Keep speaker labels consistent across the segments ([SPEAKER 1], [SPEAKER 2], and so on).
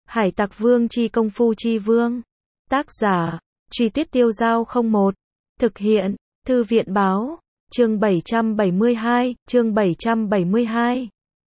[SPEAKER 1] Hải Tặc Vương chi công phu chi vương. Tác giả, Truy Tiết Tiêu Dao 01. Thực hiện, Thư viện báo, chương 772, chương 772.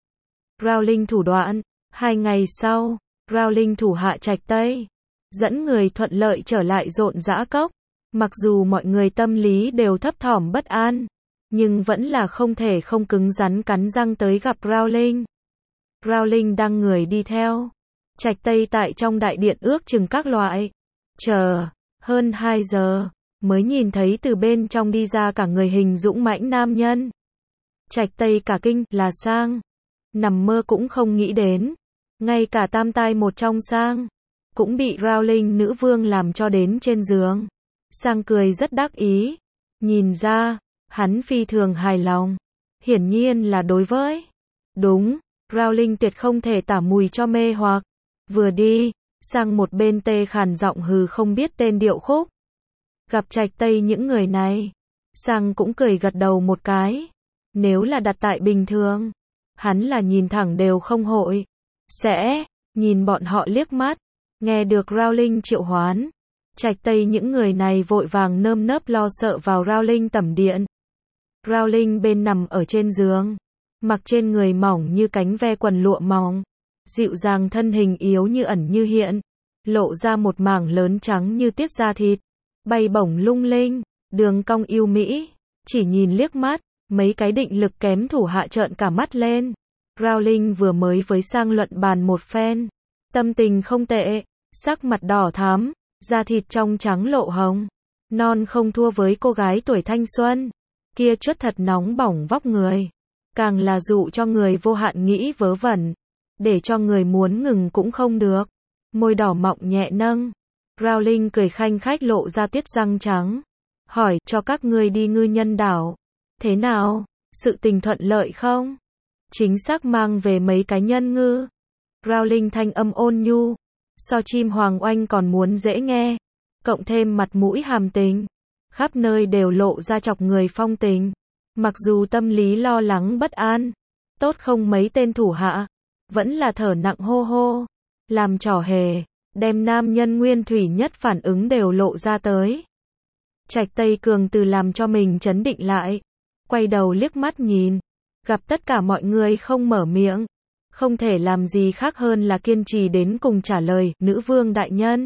[SPEAKER 1] Rowling thủ đoạn. 2 ngày sau, Rowling thủ hạ Trạch Tây, dẫn người thuận lợi trở lại Rộn Rã Cốc. Mặc dù mọi người tâm lý đều thấp thỏm bất an, nhưng vẫn là không thể không cứng rắn cắn răng tới gặp Rowling. Rowling đăng người đi theo Trạch Tây tại trong đại điện ước chừng các loại. Chờ hơn 2 giờ, mới nhìn thấy từ bên trong đi ra cả người hình dũng mãnh nam nhân. Trạch Tây cả kinh, là Sang. Nằm mơ cũng không nghĩ đến. Ngay cả tam tai một trong Sang, cũng bị Rowling nữ vương làm cho đến trên giường. Sang cười rất đắc ý. Nhìn ra, hắn phi thường hài lòng. Hiển nhiên là đối với. Đúng, Rowling tuyệt không thể tả mùi cho mê hoặc. Vừa đi, sang một bên tê khàn giọng hừ không biết tên điệu khúc. Gặp Trạch Tây những người này, Sang cũng cười gật đầu một cái. Nếu là đặt tại bình thường, hắn là nhìn thẳng đều không hội. Sẽ, nhìn bọn họ liếc mắt. Nghe được Rowling triệu hoán, Trạch Tây những người này vội vàng nơm nớp lo sợ vào Rowling tẩm điện. Rowling bên nằm ở trên giường, mặc trên người mỏng như cánh ve quần lụa mỏng, dịu dàng thân hình yếu như ẩn như hiện, lộ ra một mảng lớn trắng như tiết da thịt, bay bổng lung linh, đường cong yêu mỹ, chỉ nhìn liếc mắt, mấy cái định lực kém thủ hạ trợn cả mắt lên. Rowling vừa mới với Sang luận bàn một phen, tâm tình không tệ, sắc mặt đỏ thắm, da thịt trong trắng lộ hồng, non không thua với cô gái tuổi thanh xuân, kia chất thật nóng bỏng vóc người, càng là dụ cho người vô hạn nghĩ vớ vẩn, để cho người muốn ngừng cũng không được. Môi đỏ mọng nhẹ nâng, Rowling cười khanh khách lộ ra tiết răng trắng, hỏi cho các ngươi đi Ngư Nhân Đảo, thế nào, sự tình thuận lợi không? Chính xác mang về mấy cái nhân ngư. Rowling thanh âm ôn nhu, so chim hoàng oanh còn muốn dễ nghe, cộng thêm mặt mũi hàm tình, khắp nơi đều lộ ra chọc người phong tình. Mặc dù tâm lý lo lắng bất an, tốt không mấy tên thủ hạ, vẫn là thở nặng hô hô, làm trò hề, đem nam nhân nguyên thủy nhất phản ứng đều lộ ra tới. Trạch Tây cường từ làm cho mình trấn định lại, quay đầu liếc mắt nhìn, gặp tất cả mọi người không mở miệng, không thể làm gì khác hơn là kiên trì đến cùng trả lời, nữ vương đại nhân.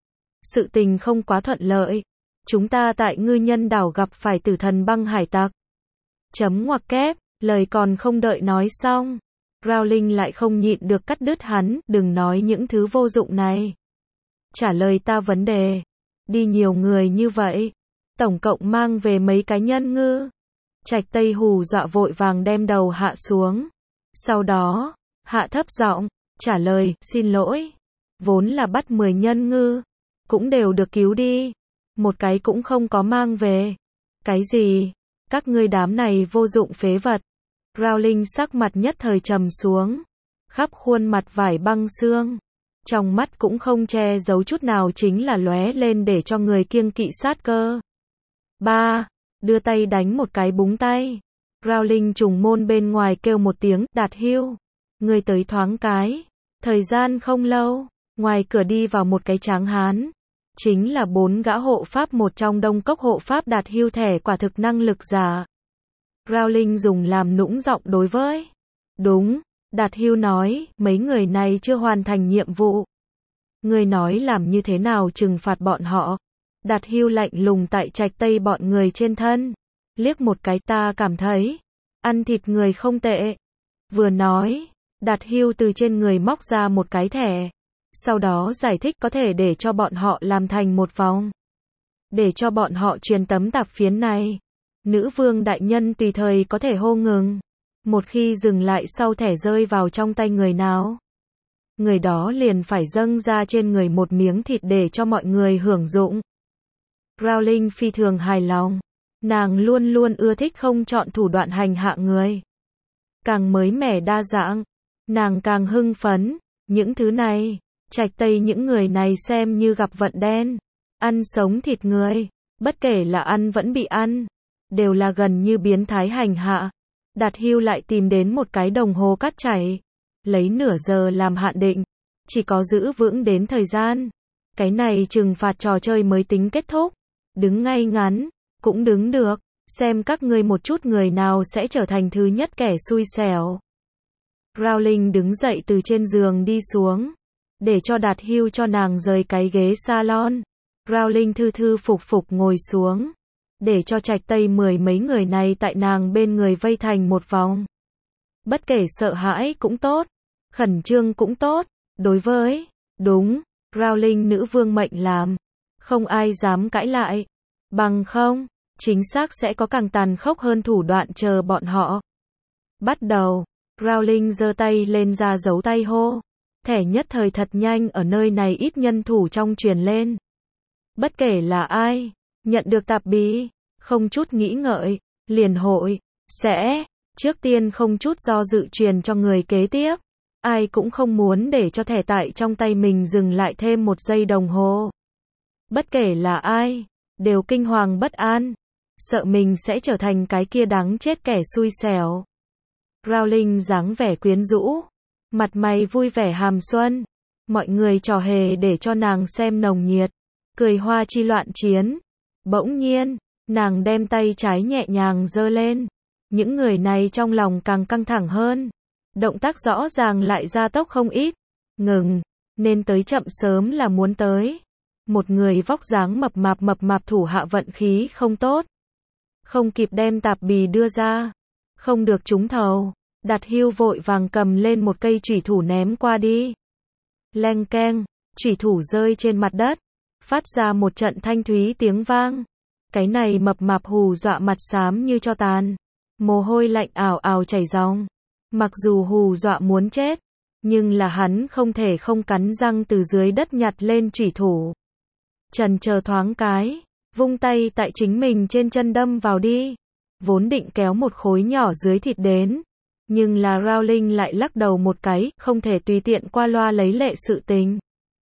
[SPEAKER 1] Sự tình không quá thuận lợi, chúng ta tại Ngư Nhân Đảo gặp phải tử thần băng hải tặc. Chấm ngoặc kép, lời còn không đợi nói xong, Rowling lại không nhịn được cắt đứt hắn, đừng nói những thứ vô dụng này. Trả lời ta vấn đề, đi nhiều người như vậy, tổng cộng mang về mấy cái nhân ngư. Trạch Tây hù dọa vội vàng đem đầu hạ xuống. Sau đó, hạ thấp giọng, trả lời, xin lỗi. Vốn là bắt 10 nhân ngư, cũng đều được cứu đi. Một cái cũng không có mang về. Cái gì? Các ngươi đám này vô dụng phế vật. Rowling sắc mặt nhất thời trầm xuống. Khắp khuôn mặt vải băng xương. Trong mắt cũng không che giấu chút nào chính là lóe lên để cho người kiêng kỵ sát cơ. 3. Đưa tay đánh một cái búng tay. Rowling trùng môn bên ngoài kêu một tiếng, Đạt Hưu. Người tới thoáng cái. Thời gian không lâu, ngoài cửa đi vào một cái tráng hán. Chính là 4 gã hộ pháp một trong Đông Cốc hộ pháp Đạt Hưu thẻ quả thực năng lực giả. Rowling dùng làm nũng giọng đối với. Đúng, Đạt Hưu nói, mấy người này chưa hoàn thành nhiệm vụ. Người nói làm như thế nào trừng phạt bọn họ. Đạt Hưu lạnh lùng tại Trạch Tây bọn người trên thân. Liếc một cái ta cảm thấy, ăn thịt người không tệ. Vừa nói, Đạt Hưu từ trên người móc ra một cái thẻ. Sau đó giải thích có thể để cho bọn họ làm thành một vòng. Để cho bọn họ truyền tấm tạp phiến này. Nữ vương đại nhân tùy thời có thể hô ngừng. Một khi dừng lại sau thẻ rơi vào trong tay người nào, người đó liền phải dâng ra trên người một miếng thịt để cho mọi người hưởng dụng. Rowling phi thường hài lòng. Nàng luôn luôn ưa thích không chọn thủ đoạn hành hạ người. Càng mới mẻ đa dạng, nàng càng hưng phấn. Những thứ này, Trạch Tây những người này xem như gặp vận đen. Ăn sống thịt người, bất kể là ăn vẫn bị ăn, đều là gần như biến thái hành hạ. Đạt Hưu lại tìm đến một cái đồng hồ cát chảy, lấy nửa giờ làm hạn định. chỉ có giữ vững đến thời gian. Cái này trừng phạt trò chơi mới tính kết thúc. Đứng ngay ngắn, cũng đứng được. Xem các ngươi một chút người nào sẽ trở thành thứ nhất kẻ xui xẻo. Rowling đứng dậy từ trên giường đi xuống. Để cho Đạt Hugh cho nàng rời cái ghế salon. Rowling thư thư phục phục ngồi xuống. Để cho Trạch Tây 10 mấy người này tại nàng bên người vây thành một vòng. Bất kể sợ hãi cũng tốt. Khẩn trương cũng tốt. Đối với, đúng, Rowling nữ vương mệnh làm. Không ai dám cãi lại. Bằng không, chính xác sẽ có càng tàn khốc hơn thủ đoạn chờ bọn họ. Bắt đầu, Rowling giơ tay lên ra dấu tay hô. Thẻ nhất thời thật nhanh ở nơi này ít nhân thủ trong truyền lên. Bất kể là ai, nhận được tạp bí, không chút nghĩ ngợi, liền hội, sẽ, trước tiên không chút do dự truyền cho người kế tiếp. Ai cũng không muốn để cho thẻ tại trong tay mình dừng lại thêm một giây đồng hồ. Bất kể là ai, đều kinh hoàng bất an, sợ mình sẽ trở thành cái kia đáng chết kẻ xui xẻo. Rowling dáng vẻ quyến rũ, mặt mày vui vẻ hàm xuân, mọi người trò hề để cho nàng xem nồng nhiệt, cười hoa chi loạn chiến. Bỗng nhiên, nàng đem tay trái nhẹ nhàng giơ lên, những người này trong lòng càng căng thẳng hơn, động tác rõ ràng lại gia tốc không ít. Ngừng, nên tới chậm sớm là muốn tới. Một người vóc dáng mập mạp thủ hạ vận khí không tốt, không kịp đem tạp bì đưa ra, không được trúng thầu. Đạt Hugh vội vàng cầm lên một cây chủy thủ ném qua đi. Leng keng, chủy thủ rơi trên mặt đất, phát ra một trận thanh thúy tiếng vang. Cái này mập mạp hù dọa mặt xám như tro tàn, mồ hôi lạnh ào ào chảy ròng. Mặc dù hù dọa muốn chết, nhưng là hắn không thể không cắn răng từ dưới đất nhặt lên chủy thủ. Chần chờ thoáng cái, vung tay tại chính mình trên chân đâm vào đi. Vốn định kéo một khối nhỏ dưới thịt đến, nhưng là Rowling lại lắc đầu một cái, không thể tùy tiện qua loa lấy lệ sự tình.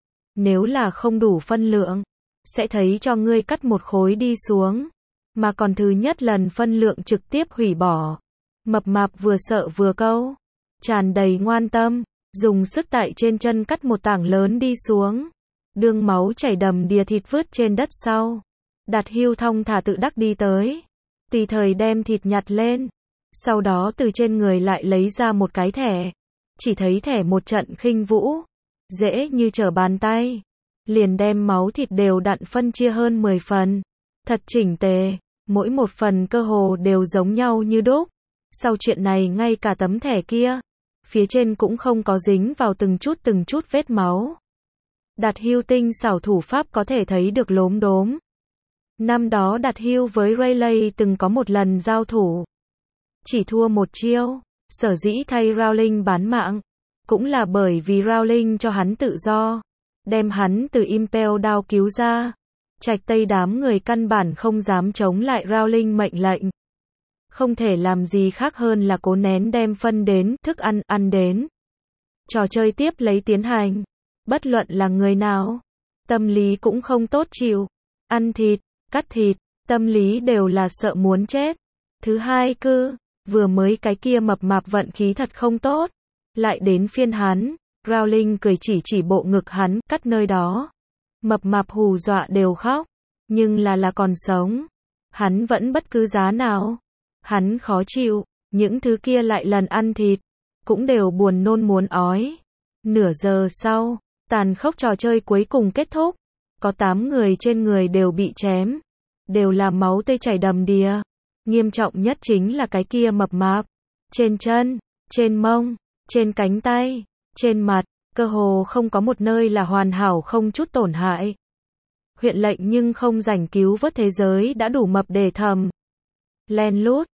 [SPEAKER 1] Nếu là không đủ phân lượng, sẽ thấy cho ngươi cắt một khối đi xuống, mà còn thứ nhất lần phân lượng trực tiếp hủy bỏ. Mập mạp vừa sợ vừa câu, tràn đầy ngoan tâm, dùng sức tại trên chân cắt một tảng lớn đi xuống. Đương máu chảy đầm đìa thịt vứt trên đất sau. Đạt Hugh thong thả tự đắc đi tới, tùy thời đem thịt nhặt lên. Sau đó từ trên người lại lấy ra một cái thẻ. Chỉ thấy thẻ một trận khinh vũ, dễ như trở bàn tay. Liền đem máu thịt đều đặn phân chia hơn 10 phần. Thật chỉnh tề, mỗi một phần cơ hồ đều giống nhau như đúc. Sau chuyện này ngay cả tấm thẻ kia, phía trên cũng không có dính vào từng chút vết máu. Đạt Hugh tinh xảo thủ pháp có thể thấy được lốm đốm. Năm đó Đạt Hugh với Rayleigh từng có một lần giao thủ, chỉ thua một chiêu. Sở dĩ thay Rowling bán mạng, cũng là bởi vì Rowling cho hắn tự do, đem hắn từ Impel Down cứu ra. Trạch Tây đám người căn bản không dám chống lại Rowling mệnh lệnh. Không thể làm gì khác hơn là cố nén đem phân đến, thức ăn đến. Trò chơi tiếp lấy tiến hành. Bất luận là người nào, tâm lý cũng không tốt chịu. Ăn thịt, cắt thịt, tâm lý đều là sợ muốn chết. Thứ hai vừa mới cái kia mập mạp vận khí thật không tốt. Lại đến phiên hắn, Rowling cười chỉ bộ ngực hắn, cắt nơi đó. Mập mạp hù dọa đều khóc, nhưng là còn sống. Hắn vẫn bất cứ giá nào. Hắn khó chịu, những thứ kia lại lần ăn thịt, cũng đều buồn nôn muốn ói. Nửa giờ sau, tàn khốc trò chơi cuối cùng kết thúc. Có 8 người trên người đều bị chém, đều là máu tươi chảy đầm đìa. Nghiêm trọng nhất chính là cái kia mập mạp. Trên chân, trên mông, trên cánh tay, trên mặt, cơ hồ không có một nơi là hoàn hảo không chút tổn hại. Huyện lệnh nhưng không rảnh cứu vớt thế giới đã đủ mập để thầm. Len lút,